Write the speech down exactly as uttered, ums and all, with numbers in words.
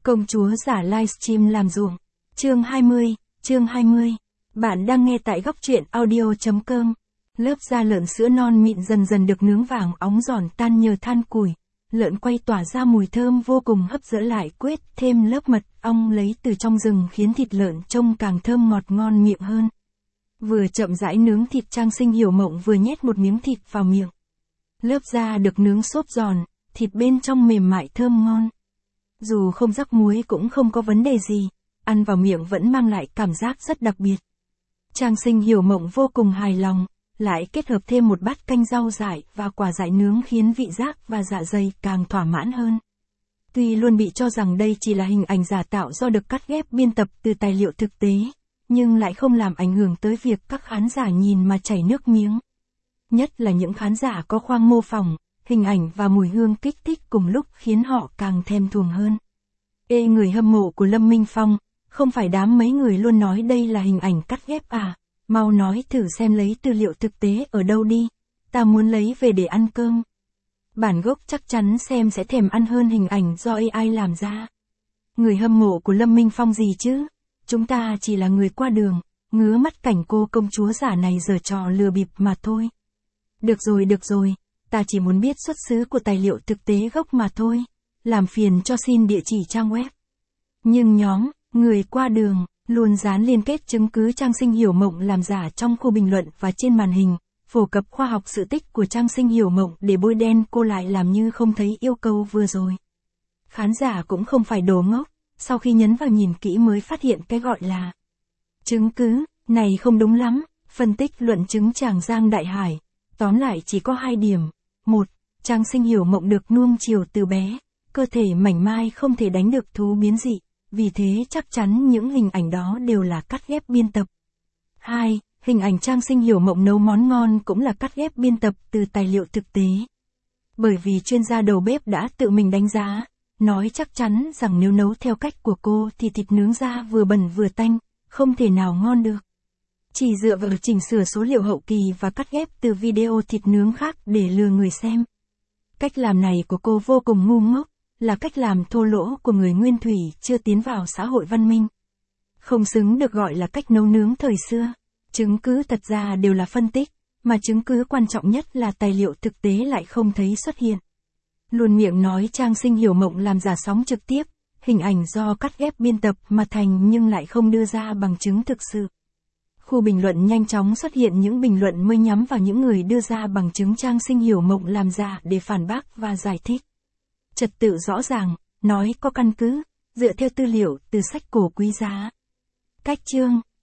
Công chúa giả livestream làm ruộng. Chương hai mươi, chương hai mươi. Bạn đang nghe tại góc truyện audio chấm com. Lớp da lợn sữa non mịn dần dần được nướng vàng óng giòn tan nhờ than củi. Lợn quay tỏa ra mùi thơm vô cùng hấp dẫn, lại quết thêm lớp mật ong lấy từ trong rừng khiến thịt lợn trông càng thơm ngọt ngon miệng hơn. Vừa chậm rãi nướng thịt, Trang Sinh Hiểu Mộng vừa nhét một miếng thịt vào miệng. Lớp da được nướng xốp giòn, thịt bên trong mềm mại thơm ngon. Dù không rắc muối cũng không có vấn đề gì, ăn vào miệng vẫn mang lại cảm giác rất đặc biệt. Trang Sinh Hiểu Mộng vô cùng hài lòng, lại kết hợp thêm một bát canh rau dại và quả dại nướng khiến vị giác và dạ dày càng thỏa mãn hơn. Tuy luôn bị cho rằng đây chỉ là hình ảnh giả tạo do được cắt ghép biên tập từ tài liệu thực tế, nhưng lại không làm ảnh hưởng tới việc các khán giả nhìn mà chảy nước miếng. Nhất là những khán giả có khoang mô phỏng, hình ảnh và mùi hương kích thích cùng lúc khiến họ càng thèm thuồng hơn. Ê người hâm mộ của Lâm Minh Phong, không phải đám mấy người luôn nói đây là hình ảnh cắt ghép à, mau nói thử xem lấy tư liệu thực tế ở đâu đi, ta muốn lấy về để ăn cơm. Bản gốc chắc chắn xem sẽ thèm ăn hơn hình ảnh do a i làm ra. Người hâm mộ của Lâm Minh Phong gì chứ, chúng ta chỉ là người qua đường, ngứa mắt cảnh cô công chúa giả này giở trò lừa bịp mà thôi. Được rồi được rồi, ta chỉ muốn biết xuất xứ của tài liệu thực tế gốc mà thôi, làm phiền cho xin địa chỉ trang web. Nhưng nhóm, người qua đường, luôn dán liên kết chứng cứ Trang Sinh Hiểu Mộng làm giả trong khu bình luận và trên màn hình, phổ cập khoa học sự tích của Trang Sinh Hiểu Mộng để bôi đen cô lại làm như không thấy yêu cầu vừa rồi. Khán giả cũng không phải đồ ngốc, sau khi nhấn vào nhìn kỹ mới phát hiện cái gọi là chứng cứ này không đúng lắm, phân tích luận chứng Tràng Giang Đại Hải. Tóm lại chỉ có hai điểm. Một, Trang Sinh Hiểu Mộng được nuông chiều từ bé, cơ thể mảnh mai không thể đánh được thú biến dị, vì thế chắc chắn những hình ảnh đó đều là cắt ghép biên tập. Hai, hình ảnh Trang Sinh Hiểu Mộng nấu món ngon cũng là cắt ghép biên tập từ tài liệu thực tế. Bởi vì chuyên gia đầu bếp đã tự mình đánh giá, nói chắc chắn rằng nếu nấu theo cách của cô thì thịt nướng ra vừa bẩn vừa tanh, không thể nào ngon được. Chỉ dựa vào chỉnh sửa số liệu hậu kỳ và cắt ghép từ video thịt nướng khác để lừa người xem. Cách làm này của cô vô cùng ngu ngốc, là cách làm thô lỗ của người nguyên thủy chưa tiến vào xã hội văn minh. Không xứng được gọi là cách nấu nướng thời xưa. Chứng cứ thật ra đều là phân tích, mà chứng cứ quan trọng nhất là tài liệu thực tế lại không thấy xuất hiện. Luôn miệng nói Trang Sinh Hiểu Mộng làm giả sóng trực tiếp, hình ảnh do cắt ghép biên tập mà thành nhưng lại không đưa ra bằng chứng thực sự. Khu bình luận nhanh chóng xuất hiện những bình luận mới nhắm vào những người đưa ra bằng chứng Trang Sinh Hiểu Mộng làm giả để phản bác và giải thích. Trật tự rõ ràng, nói có căn cứ, dựa theo tư liệu từ sách cổ quý giá. Cách chương,